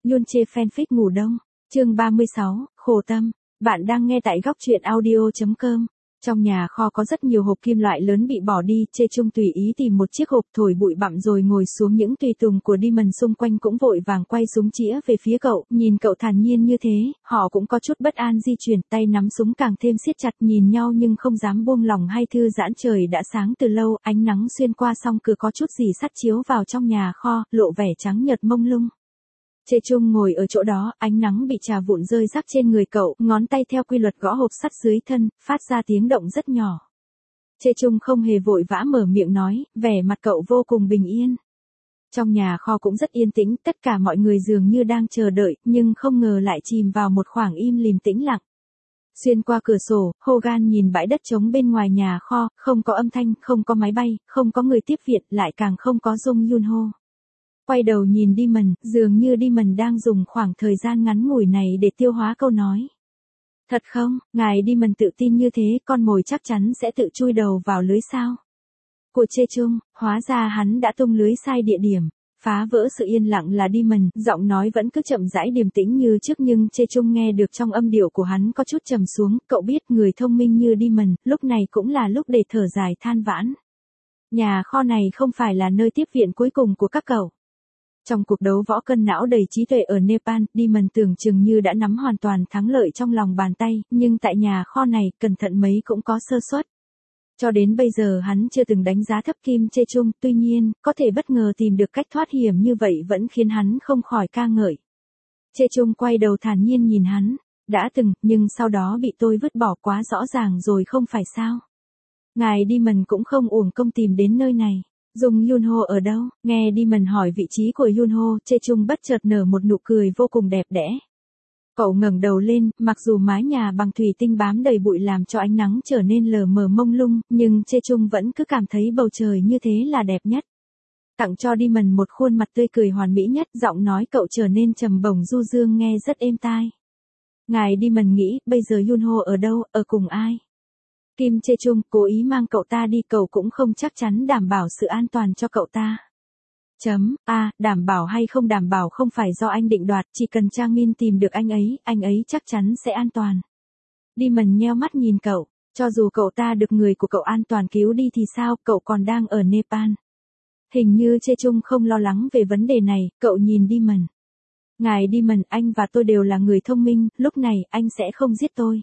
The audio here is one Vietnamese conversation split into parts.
Yoon Chê fanfic ngủ đông. Chương 36, khổ tâm. Bạn đang nghe tại góc truyện audio.com. Trong nhà kho có rất nhiều hộp kim loại lớn bị bỏ đi, Chê Chung tùy ý tìm một chiếc hộp thổi bụi bặm rồi ngồi xuống, những tùy tùng của Demon xung quanh cũng vội vàng quay súng chĩa về phía cậu, nhìn cậu thản nhiên như thế, họ cũng có chút bất an di chuyển, tay nắm súng càng thêm siết chặt, nhìn nhau nhưng không dám buông lỏng hay thư giãn. Trời đã sáng từ lâu, ánh nắng xuyên qua song cửa có chút gì sắt chiếu vào trong nhà kho, lộ vẻ trắng nhợt mông lung. Chê Chung ngồi ở chỗ đó, ánh nắng bị trà vụn rơi rắc trên người cậu, ngón tay theo quy luật gõ hộp sắt dưới thân, phát ra tiếng động rất nhỏ. Chê Chung không hề vội vã mở miệng nói, vẻ mặt cậu vô cùng bình yên. Trong nhà kho cũng rất yên tĩnh, tất cả mọi người dường như đang chờ đợi, nhưng không ngờ lại chìm vào một khoảng im lìm tĩnh lặng. Xuyên qua cửa sổ, Hogan nhìn bãi đất trống bên ngoài nhà kho, không có âm thanh, không có máy bay, không có người tiếp viện, lại càng không có Jung Yoon Ho. Quay đầu nhìn Demon, dường như Demon đang dùng khoảng thời gian ngắn ngủi này để tiêu hóa câu nói. Thật không, ngài Demon tự tin như thế, con mồi chắc chắn sẽ tự chui đầu vào lưới sao? Của Chê Chung, hóa ra hắn đã tung lưới sai địa điểm. Phá vỡ sự yên lặng là Demon, giọng nói vẫn cứ chậm rãi điềm tĩnh như trước, nhưng Chê Chung nghe được trong âm điệu của hắn có chút trầm xuống. Cậu biết người thông minh như Demon, lúc này cũng là lúc để thở dài than vãn. Nhà kho này không phải là nơi tiếp viện cuối cùng của các cậu. Trong cuộc đấu võ cân não đầy trí tuệ ở Nepal, Demon tưởng chừng như đã nắm hoàn toàn thắng lợi trong lòng bàn tay, nhưng tại nhà kho này, cẩn thận mấy cũng có sơ suất. Cho đến bây giờ hắn chưa từng đánh giá thấp Kim Chê Chung, tuy nhiên, có thể bất ngờ tìm được cách thoát hiểm như vậy vẫn khiến hắn không khỏi ca ngợi. Chê Chung quay đầu thản nhiên nhìn hắn, đã từng, nhưng sau đó bị tôi vứt bỏ quá rõ ràng rồi không phải sao. Ngài Demon cũng không uổng công tìm đến nơi này. Jung Yoon Ho ở đâu? Nghe Demon hỏi vị trí của Yoon Ho, Chê Chung bất chợt nở một nụ cười vô cùng đẹp đẽ. Cậu ngẩng đầu lên, mặc dù mái nhà bằng thủy tinh bám đầy bụi làm cho ánh nắng trở nên lờ mờ mông lung, nhưng Chê Chung vẫn cứ cảm thấy bầu trời như thế là đẹp nhất. Tặng cho Demon một khuôn mặt tươi cười hoàn mỹ nhất, giọng nói cậu trở nên trầm bổng du dương nghe rất êm tai. Ngài Demon nghĩ, bây giờ Yoon Ho ở đâu, ở cùng ai? Kim Chê Chung cố ý mang cậu ta đi, cậu cũng không chắc chắn đảm bảo sự an toàn cho cậu ta. Đảm bảo hay không đảm bảo không phải do anh định đoạt, chỉ cần Trang Min tìm được anh ấy chắc chắn sẽ an toàn. Demon nheo mắt nhìn cậu, cho dù cậu ta được người của cậu an toàn cứu đi thì sao, cậu còn đang ở Nepal. Hình như Chê Chung không lo lắng về vấn đề này, cậu nhìn Demon. Ngài Demon, anh và tôi đều là người thông minh, lúc này anh sẽ không giết tôi.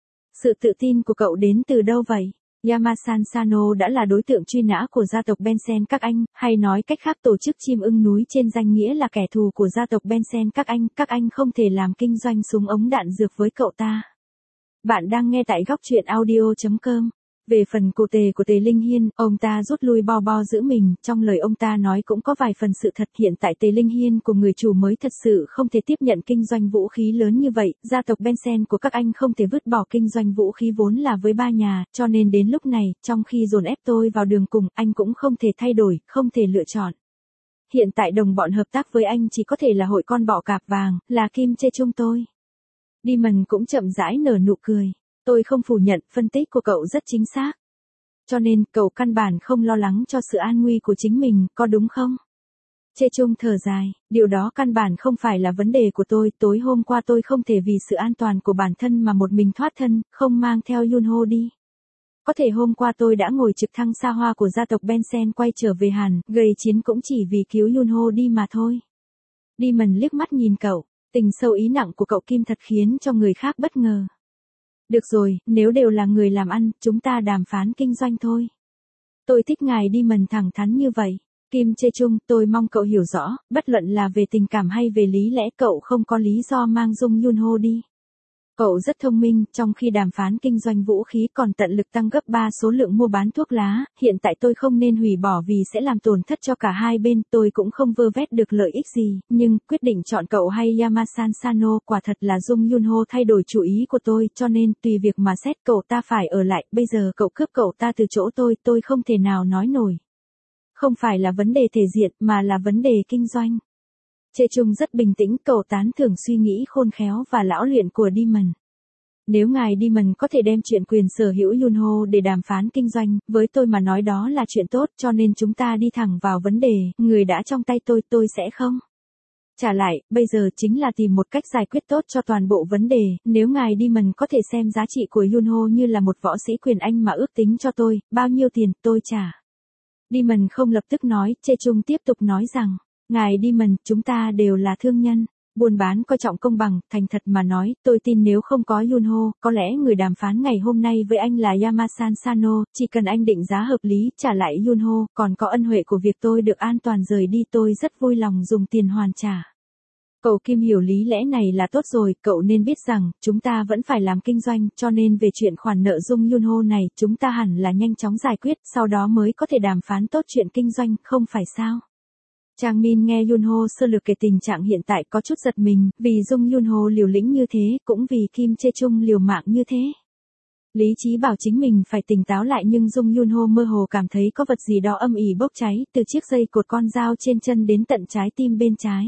Sự tự tin của cậu đến từ đâu vậy? Yamasan Sano đã là đối tượng truy nã của gia tộc Bensen các anh, hay nói cách khác tổ chức chim ưng núi trên danh nghĩa là kẻ thù của gia tộc Bensen các anh không thể làm kinh doanh súng ống đạn dược với cậu ta. Bạn đang nghe tại góc truyện audio.com. Về phần cụ Tề của Tề Linh Hiên, ông ta rút lui bo giữ mình, trong lời ông ta nói cũng có vài phần sự thật. Hiện tại Tề Linh Hiên của người chủ mới thật sự không thể tiếp nhận kinh doanh vũ khí lớn như vậy, gia tộc Bensen của các anh không thể vứt bỏ kinh doanh vũ khí vốn là với ba nhà, cho nên đến lúc này, trong khi dồn ép tôi vào đường cùng, anh cũng không thể thay đổi, không thể lựa chọn. Hiện tại đồng bọn hợp tác với anh chỉ có thể là hội con bọ cạp vàng, là Kim Chê Chung tôi. Demon cũng chậm rãi nở nụ cười. Tôi không phủ nhận, phân tích của cậu rất chính xác. Cho nên, cậu căn bản không lo lắng cho sự an nguy của chính mình, có đúng không? Chê Chung thở dài, điều đó căn bản không phải là vấn đề của tôi, tối hôm qua tôi không thể vì sự an toàn của bản thân mà một mình thoát thân, không mang theo Yoon Ho đi. Có thể hôm qua tôi đã ngồi trực thăng xa hoa của gia tộc Bensen quay trở về Hàn, gây chiến cũng chỉ vì cứu Yoon Ho đi mà thôi. Demon liếc mắt nhìn cậu, tình sâu ý nặng của cậu Kim thật khiến cho người khác bất ngờ. Được rồi, nếu đều là người làm ăn, chúng ta đàm phán kinh doanh thôi. Tôi thích ngài Demon thẳng thắn như vậy. Kim Chê Chung, tôi mong cậu hiểu rõ, bất luận là về tình cảm hay về lý lẽ cậu không có lý do mang Jung Yoon Ho đi. Cậu rất thông minh, trong khi đàm phán kinh doanh vũ khí còn tận lực tăng gấp 3 số lượng mua bán thuốc lá, hiện tại tôi không nên hủy bỏ vì sẽ làm tổn thất cho cả hai bên, tôi cũng không vơ vét được lợi ích gì, nhưng quyết định chọn cậu hay Yamasan Sano quả thật là Jung Yoon Ho thay đổi chủ ý của tôi, cho nên tùy việc mà xét cậu ta phải ở lại, bây giờ cậu cướp cậu ta từ chỗ tôi không thể nào nói nổi. Không phải là vấn đề thể diện mà là vấn đề kinh doanh. Chê Chung rất bình tĩnh, cậu tán thưởng suy nghĩ khôn khéo và lão luyện của Demon. Nếu ngài Demon có thể đem chuyện quyền sở hữu Yoon Ho để đàm phán kinh doanh, với tôi mà nói đó là chuyện tốt, cho nên chúng ta đi thẳng vào vấn đề, người đã trong tay tôi sẽ không. Trả lại, bây giờ chính là tìm một cách giải quyết tốt cho toàn bộ vấn đề, nếu ngài Demon có thể xem giá trị của Yunho như là một võ sĩ quyền Anh mà ước tính cho tôi, bao nhiêu tiền, tôi trả. Demon không lập tức nói, Chê Chung tiếp tục nói rằng, ngài Demon, chúng ta đều là thương nhân. Buôn bán coi trọng công bằng, thành thật mà nói, tôi tin nếu không có Yunho, có lẽ người đàm phán ngày hôm nay với anh là Yamasan Sano, chỉ cần anh định giá hợp lý, trả lại Yunho, còn có ân huệ của việc tôi được an toàn rời đi tôi rất vui lòng dùng tiền hoàn trả. Cậu Kim hiểu lý lẽ này là tốt rồi, cậu nên biết rằng, chúng ta vẫn phải làm kinh doanh, cho nên về chuyện khoản nợ Dung Yunho này, chúng ta hẳn là nhanh chóng giải quyết, sau đó mới có thể đàm phán tốt chuyện kinh doanh, không phải sao? Chang Min nghe Yunho sơ lược kể tình trạng hiện tại có chút giật mình, vì Dung Yunho liều lĩnh như thế, cũng vì Kim Chê Chung liều mạng như thế. Lý trí bảo chính mình phải tỉnh táo lại nhưng Dung Yunho mơ hồ cảm thấy có vật gì đó âm ỉ bốc cháy, từ chiếc dây cột con dao trên chân đến tận trái tim bên trái.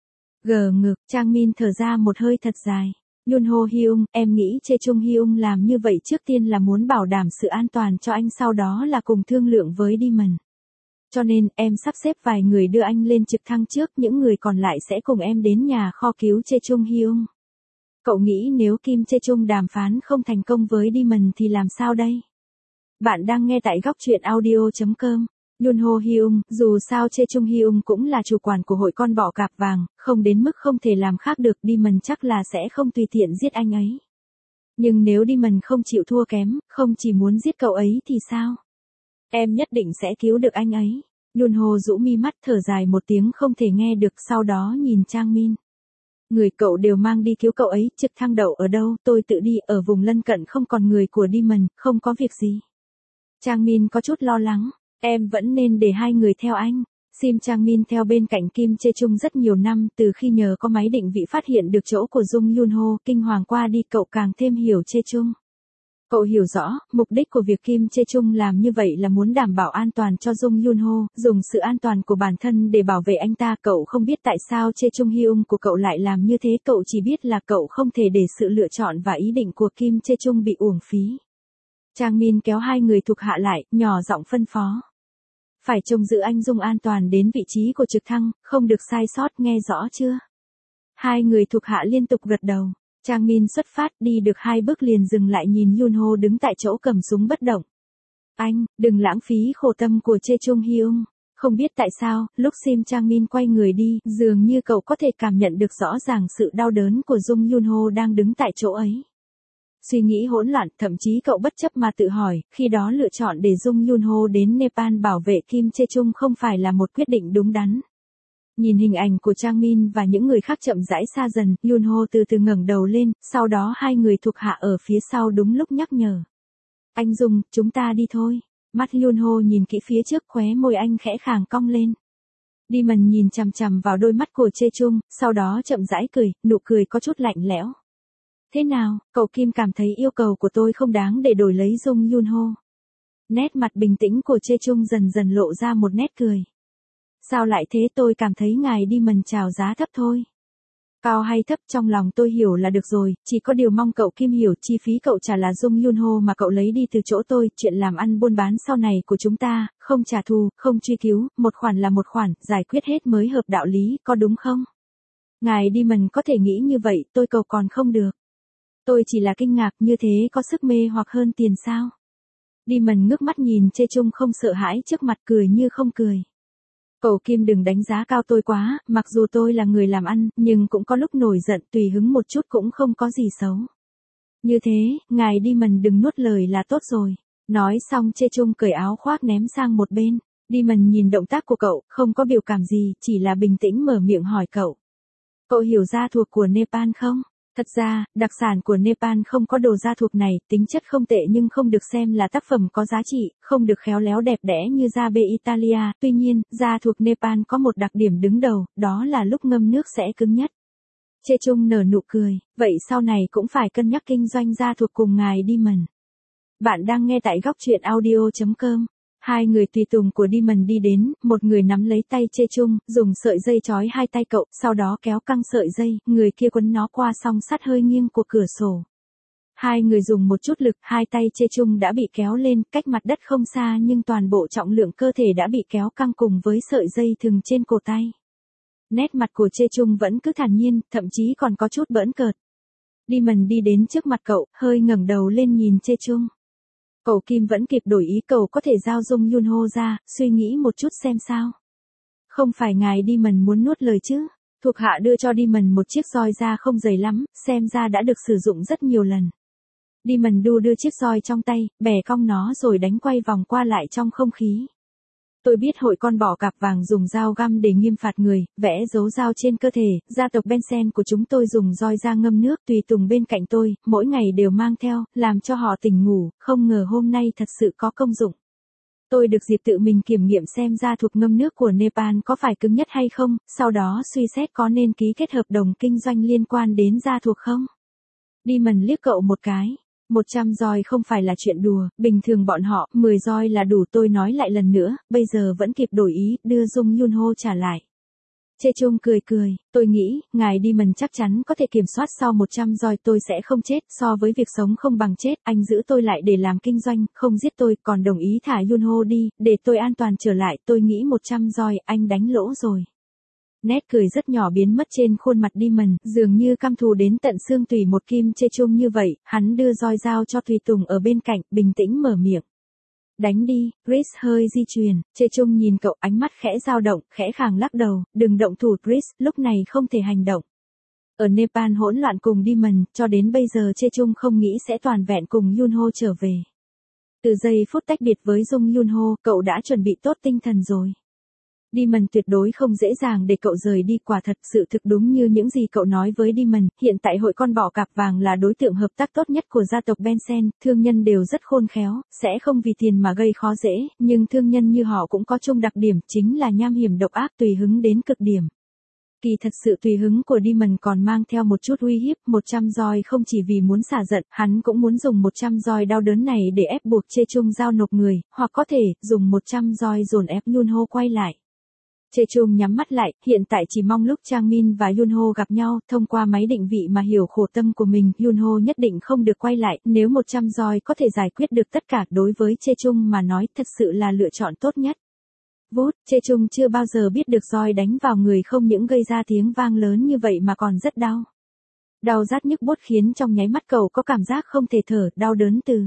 Gờ ngực, Chang Min thở ra một hơi thật dài. Yunho Hyung, em nghĩ Chê Chung Hyung làm như vậy trước tiên là muốn bảo đảm sự an toàn cho anh, sau đó là cùng thương lượng với Demon. Cho nên, em sắp xếp vài người đưa anh lên trực thăng trước, những người còn lại sẽ cùng em đến nhà kho cứu Chê Chung Hyung. Cậu nghĩ nếu Kim Chê Chung đàm phán không thành công với Demon thì làm sao đây? Bạn đang nghe tại góc truyện audio.com. Yunho Hyung, dù sao Chê Chung Hyung cũng là chủ quản của hội con bọ cạp vàng, không đến mức không thể làm khác được, Demon chắc là sẽ không tùy tiện giết anh ấy. Nhưng nếu Demon không chịu thua kém, không chỉ muốn giết cậu ấy thì sao? Em nhất định sẽ cứu được anh ấy. Yunho rũ mi mắt thở dài một tiếng không thể nghe được, sau đó nhìn Chang Min. Người cậu đều mang đi cứu cậu ấy, trực thăng đậu ở đâu, tôi tự đi, ở vùng lân cận không còn người của Demon, không có việc gì. Chang Min có chút lo lắng, em vẫn nên để hai người theo anh. Sim Chang Min theo bên cạnh Kim Chê Chung rất nhiều năm, từ khi nhờ có máy định vị phát hiện được chỗ của Dung Yunho, kinh hoàng qua đi cậu càng thêm hiểu Chê Chung. Cậu hiểu rõ, mục đích của việc Kim Chê Chung làm như vậy là muốn đảm bảo an toàn cho Dung Yunho, dùng sự an toàn của bản thân để bảo vệ anh ta. Cậu không biết tại sao Chê Chung Hyung của cậu lại làm như thế, cậu chỉ biết là cậu không thể để sự lựa chọn và ý định của Kim Chê Chung bị uổng phí. Chang Min kéo hai người thuộc hạ lại, nhỏ giọng phân phó. Phải trông giữ anh Dung an toàn đến vị trí của trực thăng, không được sai sót, nghe rõ chưa? Hai người thuộc hạ liên tục gật đầu. Chang Min xuất phát, đi được 2 bước liền dừng lại nhìn Yunho đứng tại chỗ cầm súng bất động. Anh, đừng lãng phí khổ tâm của Chê Chung Hyung. Không biết tại sao, lúc Sim Chang Min quay người đi, dường như cậu có thể cảm nhận được rõ ràng sự đau đớn của Dung Yunho đang đứng tại chỗ ấy. Suy nghĩ hỗn loạn, thậm chí cậu bất chấp mà tự hỏi, khi đó lựa chọn để Dung Yunho đến Nepal bảo vệ Kim Chê Chung không phải là một quyết định đúng đắn. Nhìn hình ảnh của Chang Min và những người khác chậm rãi xa dần, Yunho từ từ ngẩng đầu lên, sau đó hai người thuộc hạ ở phía sau đúng lúc nhắc nhở. Anh Dung, chúng ta đi thôi. Mắt Yunho nhìn kỹ phía trước, khóe môi anh khẽ khàng cong lên. Demon nhìn chằm chằm vào đôi mắt của Chê Chung, sau đó chậm rãi cười, nụ cười có chút lạnh lẽo. Thế nào, cậu Kim cảm thấy yêu cầu của tôi không đáng để đổi lấy Dung Yunho? Nét mặt bình tĩnh của Chê Chung dần dần lộ ra một nét cười. Sao lại thế, tôi cảm thấy ngài Demon chào giá thấp thôi. Cao hay thấp trong lòng tôi hiểu là được rồi, chỉ có điều mong cậu Kim hiểu, chi phí cậu trả là Dung Yunho mà cậu lấy đi từ chỗ tôi, chuyện làm ăn buôn bán sau này của chúng ta, không trả thù, không truy cứu, một khoản là một khoản, giải quyết hết mới hợp đạo lý, có đúng không? Ngài Demon có thể nghĩ như vậy, tôi cầu còn không được. Tôi chỉ là kinh ngạc, như thế có sức mê hoặc hơn tiền sao? Demon ngước mắt nhìn Chê Chung không sợ hãi trước mặt, cười như không cười. Cậu Kim đừng đánh giá cao tôi quá, mặc dù tôi là người làm ăn, nhưng cũng có lúc nổi giận, tùy hứng một chút cũng không có gì xấu. Như thế, ngài Demon đừng nuốt lời là tốt rồi. Nói xong Chê Chung cởi áo khoác ném sang một bên. Demon nhìn động tác của cậu, không có biểu cảm gì, chỉ là bình tĩnh mở miệng hỏi cậu. Cậu hiểu gia thuộc của Nepal không? Thật ra, đặc sản của Nepal không có đồ gia thuộc này, tính chất không tệ nhưng không được xem là tác phẩm có giá trị, không được khéo léo đẹp đẽ như da bê Italia, tuy nhiên, gia thuộc Nepal có một đặc điểm đứng đầu, đó là lúc ngâm nước sẽ cứng nhất. Chê Chung nở nụ cười, vậy sau này cũng phải cân nhắc kinh doanh gia thuộc cùng ngài Demon. Bạn đang nghe tại góc truyện audio.com. Hai người tùy tùng của Demon đi đến, một người nắm lấy tay Chê Chung, dùng sợi dây trói hai tay cậu, sau đó kéo căng sợi dây, người kia quấn nó qua song sắt hơi nghiêng của cửa sổ. Hai người dùng một chút lực, hai tay Chê Chung đã bị kéo lên, cách mặt đất không xa nhưng toàn bộ trọng lượng cơ thể đã bị kéo căng cùng với sợi dây thừng trên cổ tay. Nét mặt của Chê Chung vẫn cứ thản nhiên, thậm chí còn có chút bỡn cợt. Demon đi đến trước mặt cậu, hơi ngẩng đầu lên nhìn Chê Chung. Cậu Kim vẫn kịp đổi ý, cậu có thể giao Jung Yunho ra, suy nghĩ một chút xem sao. Không phải ngài Demon muốn nuốt lời chứ? Thuộc hạ đưa cho Demon một chiếc roi da không dày lắm, xem ra đã được sử dụng rất nhiều lần. Demon đưa chiếc roi trong tay, bẻ cong nó rồi đánh quay vòng qua lại trong không khí. Tôi biết hội con bọ cạp vàng dùng dao găm để nghiêm phạt người, vẽ dấu dao trên cơ thể, gia tộc Bensen của chúng tôi dùng roi da ngâm nước tùy tùng bên cạnh tôi, mỗi ngày đều mang theo, làm cho họ tỉnh ngủ, không ngờ hôm nay thật sự có công dụng. Tôi được dịp tự mình kiểm nghiệm xem da thuộc ngâm nước của Nepal có phải cứng nhất hay không, sau đó suy xét có nên ký kết hợp đồng kinh doanh liên quan đến da thuộc không. Demon liếc cậu một cái. 100 roi không phải là chuyện đùa, bình thường bọn họ, 10 roi là đủ. Tôi nói lại lần nữa, bây giờ vẫn kịp đổi ý, đưa Jung Yunho trả lại. Chê Chung cười, tôi nghĩ, ngài Demon chắc chắn có thể kiểm soát sau 100 roi tôi sẽ không chết, so với việc sống không bằng chết, anh giữ tôi lại để làm kinh doanh, không giết tôi, còn đồng ý thả Yunho đi, để tôi an toàn trở lại, tôi nghĩ 100 roi, anh đánh lỗ rồi. Nét cười rất nhỏ biến mất trên khuôn mặt Demon, dường như căm thù đến tận xương tủy một Kim Chê Chung như vậy, hắn đưa roi dao cho tùy tùng ở bên cạnh, bình tĩnh mở miệng. Đánh đi, Chris hơi di chuyển, Chê Chung nhìn cậu, ánh mắt khẽ dao động, khẽ khàng lắc đầu, đừng động thủ Chris, lúc này không thể hành động. Ở Nepal hỗn loạn cùng Demon, cho đến bây giờ Chê Chung không nghĩ sẽ toàn vẹn cùng Yunho trở về. Từ giây phút tách biệt với Jung Yunho, cậu đã chuẩn bị tốt tinh thần rồi. Demon tuyệt đối không dễ dàng để cậu rời đi, quả thật sự thực đúng như những gì cậu nói với Demon, hiện tại hội con bọ cạp vàng là đối tượng hợp tác tốt nhất của gia tộc Bensen, thương nhân đều rất khôn khéo, sẽ không vì tiền mà gây khó dễ, nhưng thương nhân như họ cũng có chung đặc điểm chính là nham hiểm độc ác tùy hứng đến cực điểm. Kỳ thật sự tùy hứng của Demon còn mang theo một chút uy hiếp, 100 roi không chỉ vì muốn xả giận, hắn cũng muốn dùng 100 roi đau đớn này để ép buộc Chê Chung giao nộp người, hoặc có thể dùng 100 roi dồn ép Yunho quay lại. Chê Chung nhắm mắt lại, hiện tại chỉ mong lúc Chang Min và Yunho gặp nhau, thông qua máy định vị mà hiểu khổ tâm của mình, Yunho nhất định không được quay lại, nếu 100 roi có thể giải quyết được tất cả, đối với Chê Chung mà nói thật sự là lựa chọn tốt nhất. Vút, Chê Chung chưa bao giờ biết được roi đánh vào người không những gây ra tiếng vang lớn như vậy mà còn rất đau. Đau rát nhức buốt khiến trong nháy mắt cậu có cảm giác không thể thở, đau đớn từ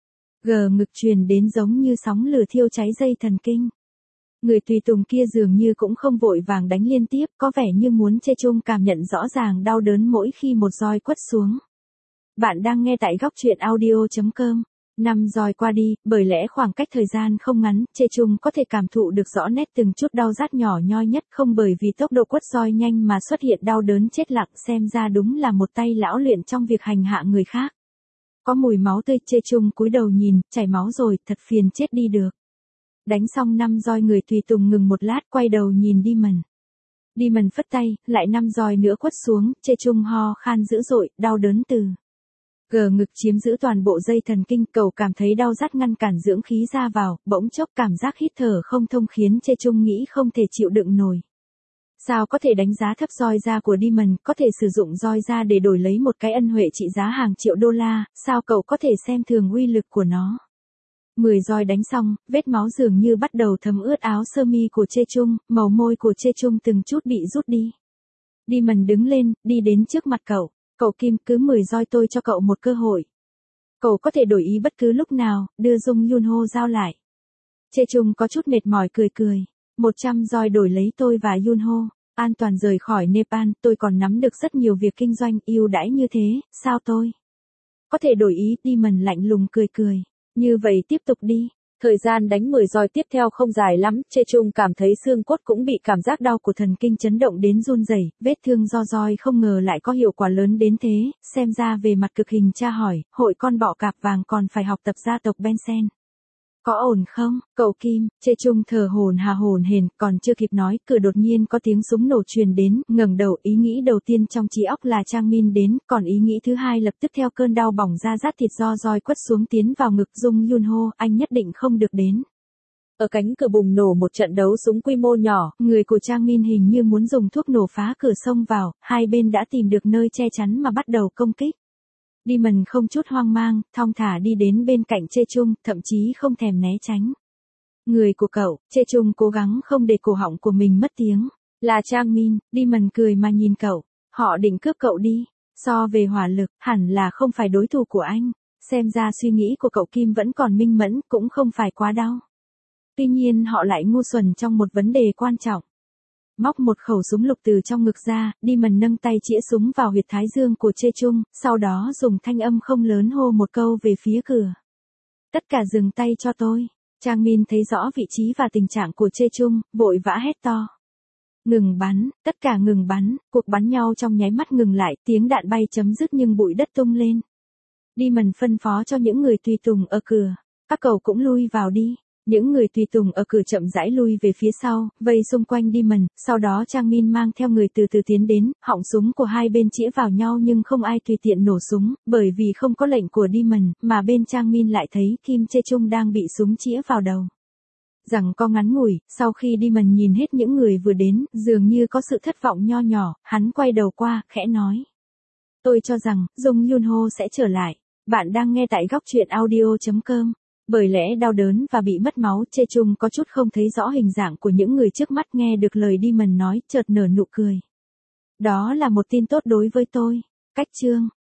ngực truyền đến giống như sóng lửa thiêu cháy dây thần kinh. Người tùy tùng kia dường như cũng không vội vàng đánh liên tiếp, có vẻ như muốn Chê Chung cảm nhận rõ ràng đau đớn mỗi khi một roi quất xuống. Bạn đang nghe tại góc truyện audio.com. 5 roi qua đi, bởi lẽ khoảng cách thời gian không ngắn, Chê Chung có thể cảm thụ được rõ nét từng chút đau rát nhỏ nhoi nhất, không bởi vì tốc độ quất roi nhanh mà xuất hiện đau đớn chết lặng, xem ra đúng là một tay lão luyện trong việc hành hạ người khác. Có mùi máu tươi, Chê Chung cúi đầu nhìn, chảy máu rồi, thật phiền chết đi được. Đánh xong 5 roi người tùy tùng ngừng một lát, quay đầu nhìn Demon. Demon phất tay, lại 5 roi nữa quất xuống, Chê Chung ho khan dữ dội, đau đớn từ ngực chiếm giữ toàn bộ dây thần kinh, cậu cảm thấy đau rát ngăn cản dưỡng khí ra vào, bỗng chốc cảm giác hít thở không thông khiến Chê Chung nghĩ không thể chịu đựng nổi. Sao có thể đánh giá thấp roi da của Demon, có thể sử dụng roi da để đổi lấy một cái ân huệ trị giá hàng triệu đô la, sao cậu có thể xem thường uy lực của nó. 10 roi đánh xong, vết máu dường như bắt đầu thấm ướt áo sơ mi của Chê Chung, màu môi của Chê Chung từng chút bị rút đi. Demon đứng lên, đi đến trước mặt cậu. Cậu Kim, cứ 10 roi tôi cho cậu một cơ hội. Cậu có thể đổi ý bất cứ lúc nào, đưa Jung Yunho giao lại. Chê Chung có chút mệt mỏi cười. 100 roi đổi lấy tôi và Yunho, an toàn rời khỏi Nepal, tôi còn nắm được rất nhiều việc kinh doanh ưu đãi như thế, sao tôi có thể đổi ý. Demon lạnh lùng cười. Như vậy tiếp tục đi. Thời gian đánh 10 roi tiếp theo không dài lắm, Chê Chung cảm thấy xương cốt cũng bị cảm giác đau của thần kinh chấn động đến run rẩy, vết thương do roi không ngờ lại có hiệu quả lớn đến thế, xem ra về mặt cực hình tra hỏi, hội con bọ cạp vàng còn phải học tập gia tộc Bensen. Có ổn không, cậu Kim? Chê Chung thở hổn hển, còn chưa kịp nói, cửa đột nhiên có tiếng súng nổ truyền đến, ngẩng đầu, ý nghĩ đầu tiên trong trí óc là Chang Min đến, còn ý nghĩ thứ hai lập tức theo cơn đau bỏng ra rát thịt do roi quất xuống tiến vào ngực Jung Yunho, anh nhất định không được đến. Ở cánh cửa bùng nổ một trận đấu súng quy mô nhỏ, người của Chang Min hình như muốn dùng thuốc nổ phá cửa xông vào, hai bên đã tìm được nơi che chắn mà bắt đầu công kích. Demon không chút hoang mang, thong thả đi đến bên cạnh Chê Chung, thậm chí không thèm né tránh. Người của cậu, Chê Chung cố gắng không để cổ họng của mình mất tiếng. Là Trang Min, Demon cười mà nhìn cậu. Họ định cướp cậu đi. So về hỏa lực, hẳn là không phải đối thủ của anh. Xem ra suy nghĩ của cậu Kim vẫn còn minh mẫn, cũng không phải quá đau. Tuy nhiên họ lại ngu xuẩn trong một vấn đề quan trọng. Móc một khẩu súng lục từ trong ngực ra, Demon nâng tay chĩa súng vào huyệt thái dương của Chê Chung, sau đó dùng thanh âm không lớn hô một câu về phía cửa. Tất cả dừng tay cho tôi. Trang Min thấy rõ vị trí và tình trạng của Chê Chung, vội vã hét to. Ngừng bắn, tất cả ngừng bắn, cuộc bắn nhau trong nháy mắt ngừng lại, tiếng đạn bay chấm dứt nhưng bụi đất tung lên. Demon phân phó cho những người tùy tùng ở cửa. Các cậu cũng lui vào đi. Những người tùy tùng ở cửa chậm rãi lui về phía sau, vây xung quanh Demon, sau đó Trang Min mang theo người từ từ tiến đến, họng súng của hai bên chĩa vào nhau nhưng không ai tùy tiện nổ súng, bởi vì không có lệnh của Demon, mà bên Trang Min lại thấy Kim Chê Chung đang bị súng chĩa vào đầu. Rằng co ngắn ngủi, sau khi Demon nhìn hết những người vừa đến, dường như có sự thất vọng nho nhỏ, hắn quay đầu qua, khẽ nói. Tôi cho rằng, Jung Yun Ho sẽ trở lại. Bạn đang nghe tại góc truyện audio.com. Bởi lẽ đau đớn và bị mất máu, Chê Chung có chút không thấy rõ hình dạng của những người trước mắt, nghe được lời Demon nói, chợt nở nụ cười. Đó là một tin tốt đối với tôi. Cách chương.